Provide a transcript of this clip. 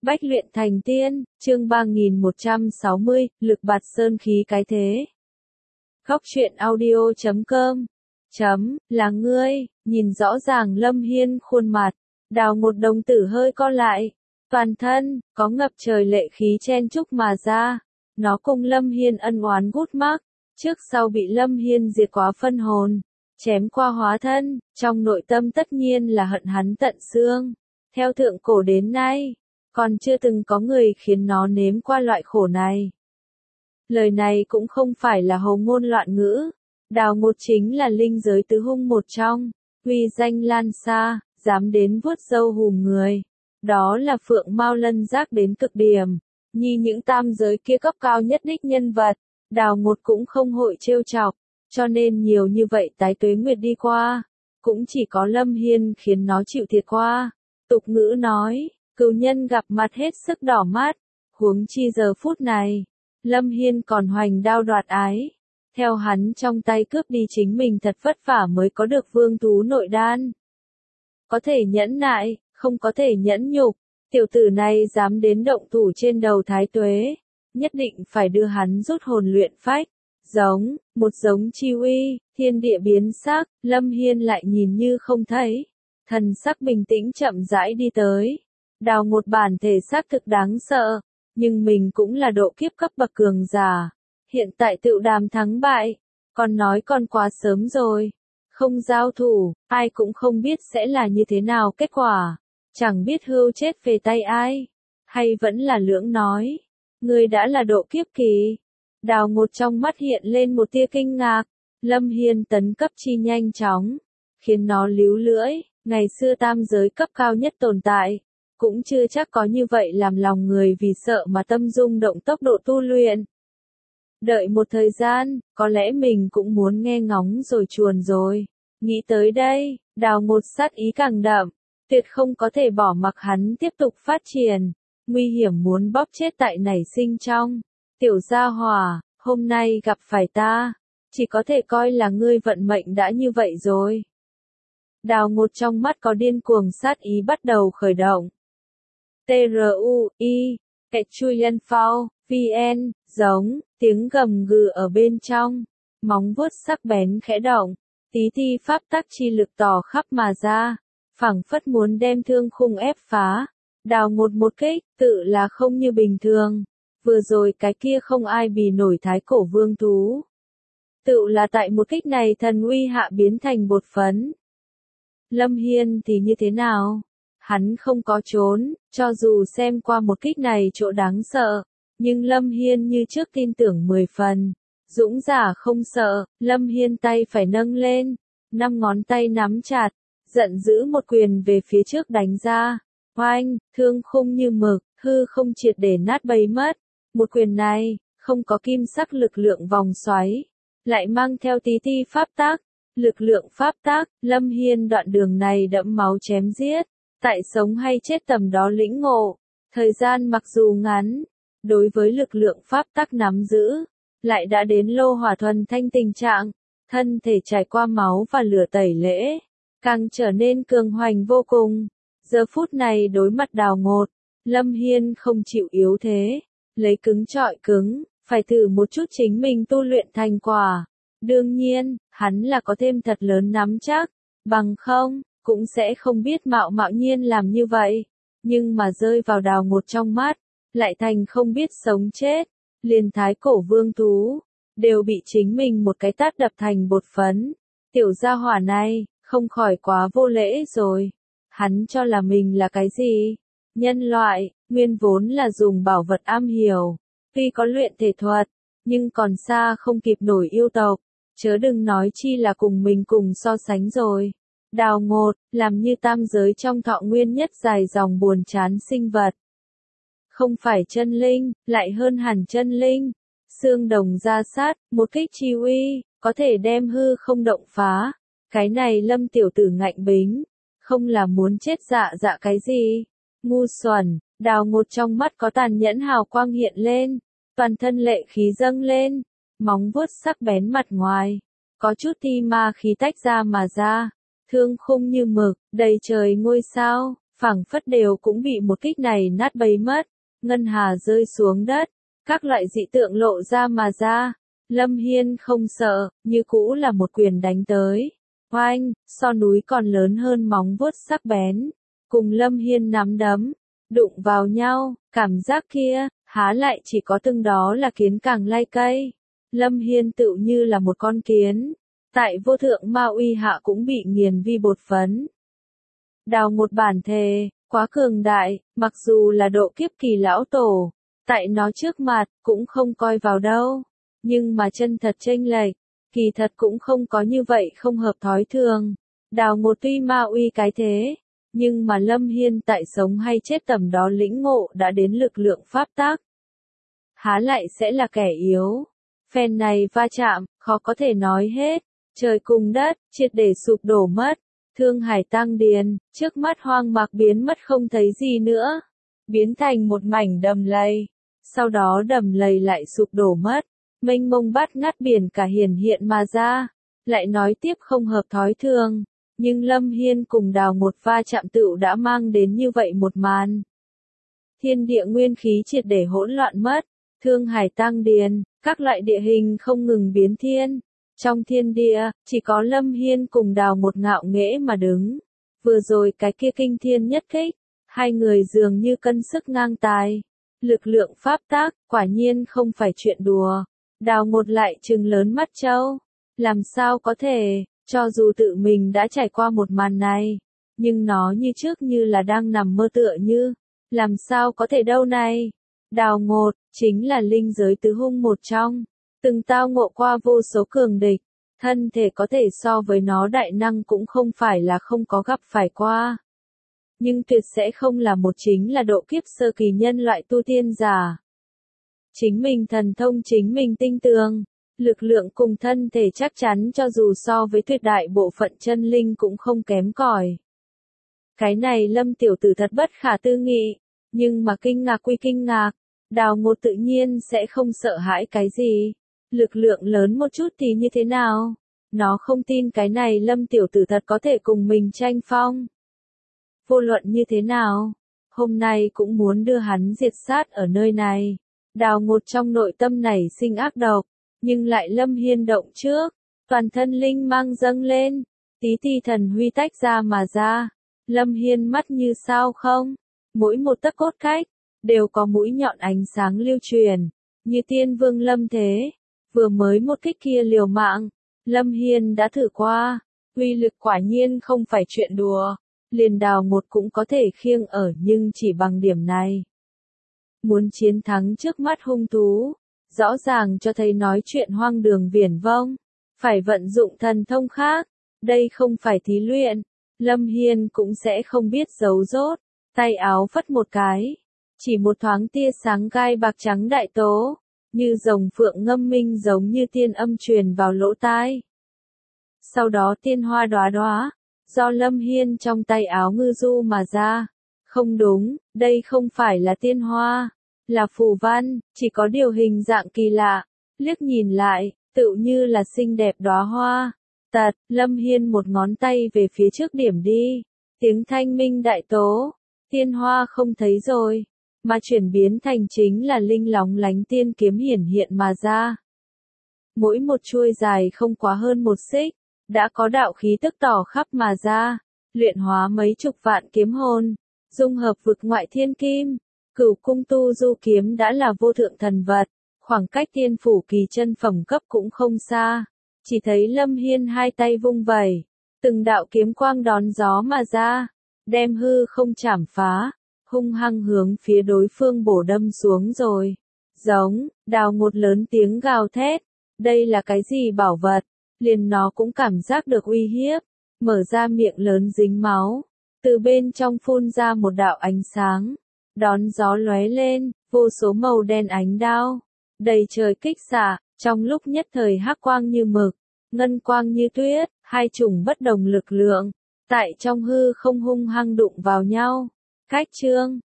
Bách luyện thành tiên, chương 3160, lực bạt sơn khí cái thế. Góc truyện audio.com là ngươi, nhìn rõ ràng Lâm Hiên khuôn mặt, đào một đồng tử hơi co lại, toàn thân, có ngập trời lệ khí chen chúc mà ra, nó cùng Lâm Hiên ân oán gút mắc, trước sau bị Lâm Hiên diệt quá phân hồn, chém qua hóa thân, trong nội tâm tất nhiên là hận hắn tận xương, theo thượng cổ đến nay. Còn chưa từng có người khiến nó nếm qua loại khổ này. Lời này cũng không phải là hồ ngôn loạn ngữ. Đào Ngột chính là linh giới tứ hung một trong, uy danh lan xa, dám đến vuốt râu hùm người. Đó là Phượng Mao Lân Giác đến cực điểm. Như những tam giới kia cấp cao nhất đích nhân vật, Đào Ngột cũng không hội trêu chọc, cho nên nhiều như vậy tái tuế nguyệt đi qua. Cũng chỉ có Lâm Hiên khiến nó chịu thiệt qua. Tục ngữ nói. Cừu nhân gặp mặt hết sức đỏ mắt, huống chi giờ phút này, Lâm Hiên còn hoành đao đoạt ái. Theo hắn trong tay cướp đi chính mình thật vất vả mới có được vương thú nội đan. Có thể nhẫn nại, không có thể nhẫn nhục, tiểu tử này dám đến động thủ trên đầu thái tuế, nhất định phải đưa hắn rút hồn luyện phách. Một giống chi uy, thiên địa biến sắc, Lâm Hiên lại nhìn như không thấy, thần sắc bình tĩnh chậm rãi đi tới. Đào Ngột bản thể xác thực đáng sợ, nhưng mình cũng là độ kiếp cấp bậc cường giả. Hiện tại tựu đàm thắng bại, còn nói còn quá sớm rồi. Không giao thủ, ai cũng không biết sẽ là như thế nào kết quả. Chẳng biết hưu chết về tay ai, hay vẫn là lưỡng nói. Người đã là độ kiếp kỳ. Đào Ngột trong mắt hiện lên một tia kinh ngạc. Lâm Hiên tấn cấp chi nhanh chóng, khiến nó líu lưỡi. Ngày xưa tam giới cấp cao nhất tồn tại. Cũng chưa chắc có như vậy làm lòng người vì sợ mà tâm rung động tốc độ tu luyện. Đợi một thời gian, có lẽ mình cũng muốn nghe ngóng rồi chuồn rồi. Nghĩ tới đây, Đào Ngột sát ý càng đậm, tuyệt không có thể bỏ mặc hắn tiếp tục phát triển. Nguy hiểm muốn bóp chết tại nảy sinh trong. Tiểu gia hỏa, hôm nay gặp phải ta, chỉ có thể coi là ngươi vận mệnh đã như vậy rồi. Đào Ngột trong mắt có điên cuồng sát ý bắt đầu khởi động. TRUI, Chuyen Phao, VN, tiếng gầm gừ ở bên trong, móng vuốt sắc bén khẽ động, tí ti pháp tắc chi lực tỏ khắp mà ra, phảng phất muốn đem thương khung ép phá. Đào Ngột một kích, tự là không như bình thường, vừa rồi cái kia không ai bì nổi thái cổ vương thú. Tự là tại một kích này thần uy hạ biến thành bột phấn. Lâm Hiên thì như thế nào? Hắn không có trốn, cho dù xem qua một kích này chỗ đáng sợ, nhưng Lâm Hiên như trước tin tưởng 10 phần. Dũng giả không sợ, Lâm Hiên tay phải nâng lên, 5 ngón tay nắm chặt, giận dữ một quyền về phía trước đánh ra. Oanh, thương khung như mực, hư không triệt để nát bấy mất. Một quyền này, không có kim sắc lực lượng vòng xoáy, lại mang theo tí ti pháp tắc. Lực lượng pháp tắc, Lâm Hiên đoạn đường này đẫm máu chém giết. Tại sống hay chết tầm đó lĩnh ngộ, thời gian mặc dù ngắn, đối với lực lượng pháp tắc nắm giữ, lại đã đến lô hỏa thuần thanh tình trạng, thân thể trải qua máu và lửa tẩy lễ, càng trở nên cường hoành vô cùng. Giờ phút này đối mặt Đào Ngột, Lâm Hiên không chịu yếu thế, lấy cứng trọi cứng, phải thử một chút chính mình tu luyện thành quả. Đương nhiên, hắn là có thêm thật lớn nắm chắc, bằng không cũng sẽ không biết mạo nhiên làm như vậy, nhưng mà rơi vào Đào Ngột trong mắt, lại thành không biết sống chết, liền thái cổ vương thú, đều bị chính mình một cái tát đập thành bột phấn. Tiểu gia hỏa này, không khỏi quá vô lễ rồi, hắn cho là mình là cái gì? Nhân loại, nguyên vốn là dùng bảo vật am hiểu, tuy có luyện thể thuật, nhưng còn xa không kịp nổi yêu tộc, chớ đừng nói chi là cùng mình cùng so sánh rồi. Đào Ngột, làm như tam giới trong thọ nguyên nhất dài dòng buồn chán sinh vật. Không phải chân linh, lại hơn hẳn chân linh. Xương đồng ra sát, một kích chi uy, có thể đem hư không động phá. Cái này Lâm tiểu tử ngạnh bính, không là muốn chết dạ cái gì. Ngu xuẩn, Đào Ngột trong mắt có tàn nhẫn hào quang hiện lên, toàn thân lệ khí dâng lên, móng vuốt sắc bén mặt ngoài, có chút ti ma khí tách ra mà ra. Thương khung như mực, đầy trời ngôi sao, phảng phất đều cũng bị một kích này nát bấy mất, ngân hà rơi xuống đất, các loại dị tượng lộ ra mà ra. Lâm Hiên không sợ, như cũ là một quyền đánh tới. Oanh, so núi còn lớn hơn móng vuốt sắc bén. Cùng Lâm Hiên nắm đấm, đụng vào nhau, cảm giác kia, há lại chỉ có từng đó là kiến càng lai cây. Lâm Hiên tựu như là một con kiến, tại vô thượng ma uy hạ cũng bị nghiền vi bột phấn. Đào một bản thề, quá cường đại, mặc dù là độ kiếp kỳ lão tổ, tại nó trước mặt, cũng không coi vào đâu. Nhưng mà chân thật chênh lệch, kỳ thật cũng không có như vậy không hợp thói thường. Đào một tuy ma uy cái thế, nhưng mà Lâm Hiên tại sống hay chết tầm đó lĩnh ngộ đã đến lực lượng pháp tắc. Há lại sẽ là kẻ yếu. Phen này va chạm, khó có thể nói hết. Trời cùng đất, triệt để sụp đổ mất. Thương Hải Tăng Điền, trước mắt hoang mạc biến mất không thấy gì nữa. Biến thành một mảnh đầm lầy. Sau đó đầm lầy lại sụp đổ mất. Mênh mông bát ngát biển cả hiển hiện mà ra. Lại nói tiếp không hợp thói thường. Nhưng Lâm Hiên cùng Đào một va chạm tựu đã mang đến như vậy một màn. Thiên địa nguyên khí triệt để hỗn loạn mất. Thương Hải Tăng Điền, các loại địa hình không ngừng biến thiên. Trong thiên địa, chỉ có Lâm Hiên cùng Đào một ngạo nghễ mà đứng. Vừa rồi cái kia kinh thiên nhất kích, hai người dường như cân sức ngang tài. Lực lượng pháp tác, quả nhiên không phải chuyện đùa. Đào một lại trừng lớn mắt trâu. Làm sao có thể, cho dù tự mình đã trải qua một màn này, nhưng nó như trước như là đang nằm mơ tựa như. Làm sao có thể đâu này? Đào Ngột, chính là linh giới tứ hung một trong. Từng tao ngộ qua vô số cường địch, thân thể có thể so với nó đại năng cũng không phải là không có gặp phải qua. Nhưng tuyệt sẽ không là một chính là độ kiếp sơ kỳ nhân loại tu tiên giả. Chính mình thần thông chính mình tinh tường, lực lượng cùng thân thể chắc chắn cho dù so với tuyệt đại bộ phận chân linh cũng không kém cỏi. Cái này Lâm tiểu tử thật bất khả tư nghị, nhưng mà kinh ngạc quy kinh ngạc, Đào Ngột tự nhiên sẽ không sợ hãi cái gì. Lực lượng lớn một chút thì như thế nào? Nó không tin cái này Lâm tiểu tử thật có thể cùng mình tranh phong. Vô luận như thế nào, hôm nay cũng muốn đưa hắn diệt sát ở nơi này. Đào Ngột trong nội tâm nảy sinh ác độc, nhưng lại Lâm Hiên động trước, toàn thân linh mang dâng lên, tí ti thần huy tách ra mà ra. Lâm Hiên mắt như sao không, mỗi một tấc cốt cách, đều có mũi nhọn ánh sáng lưu truyền, như tiên vương lâm thế. Vừa mới một kích kia liều mạng, Lâm Hiên đã thử qua, uy lực quả nhiên không phải chuyện đùa, liền Đào Ngột cũng có thể khiêng ở nhưng chỉ bằng điểm này. Muốn chiến thắng trước mắt hung thú, rõ ràng cho thấy nói chuyện hoang đường viển vông, phải vận dụng thần thông khác, đây không phải thí luyện, Lâm Hiên cũng sẽ không biết giấu rốt, tay áo phất một cái, chỉ một thoáng tia sáng gai bạc trắng đại tố, như rồng phượng ngâm minh giống như tiên âm truyền vào lỗ tai. Sau đó tiên hoa đóa đóa, do Lâm Hiên trong tay áo ngư du mà ra. Không đúng, đây không phải là tiên hoa, là phù văn, chỉ có điều hình dạng kỳ lạ, liếc nhìn lại, tựu như là xinh đẹp đóa hoa. Tật, Lâm Hiên một ngón tay về phía trước điểm đi, tiếng thanh minh đại tố, tiên hoa không thấy rồi, mà chuyển biến thành chính là linh lóng lánh tiên kiếm hiển hiện mà ra. Mỗi một chuôi dài không quá hơn một xích, đã có đạo khí tức tỏ khắp mà ra, luyện hóa mấy chục vạn kiếm hồn, dung hợp vực ngoại thiên kim. Cửu cung tu du kiếm đã là vô thượng thần vật, khoảng cách tiên phủ kỳ chân phẩm cấp cũng không xa. Chỉ thấy Lâm Hiên hai tay vung vẩy, từng đạo kiếm quang đón gió mà ra, đem hư không chảm phá, hung hăng hướng phía đối phương bổ đâm xuống rồi. Giống, Đào Ngột lớn tiếng gào thét, đây là cái gì bảo vật, liền nó cũng cảm giác được uy hiếp, mở ra miệng lớn dính máu, từ bên trong phun ra một đạo ánh sáng, đón gió lóe lên, vô số màu đen ánh đao, đầy trời kích xạ, trong lúc nhất thời hắc quang như mực, ngân quang như tuyết, hai chủng bất đồng lực lượng, tại trong hư không hung hăng đụng vào nhau. Cách chương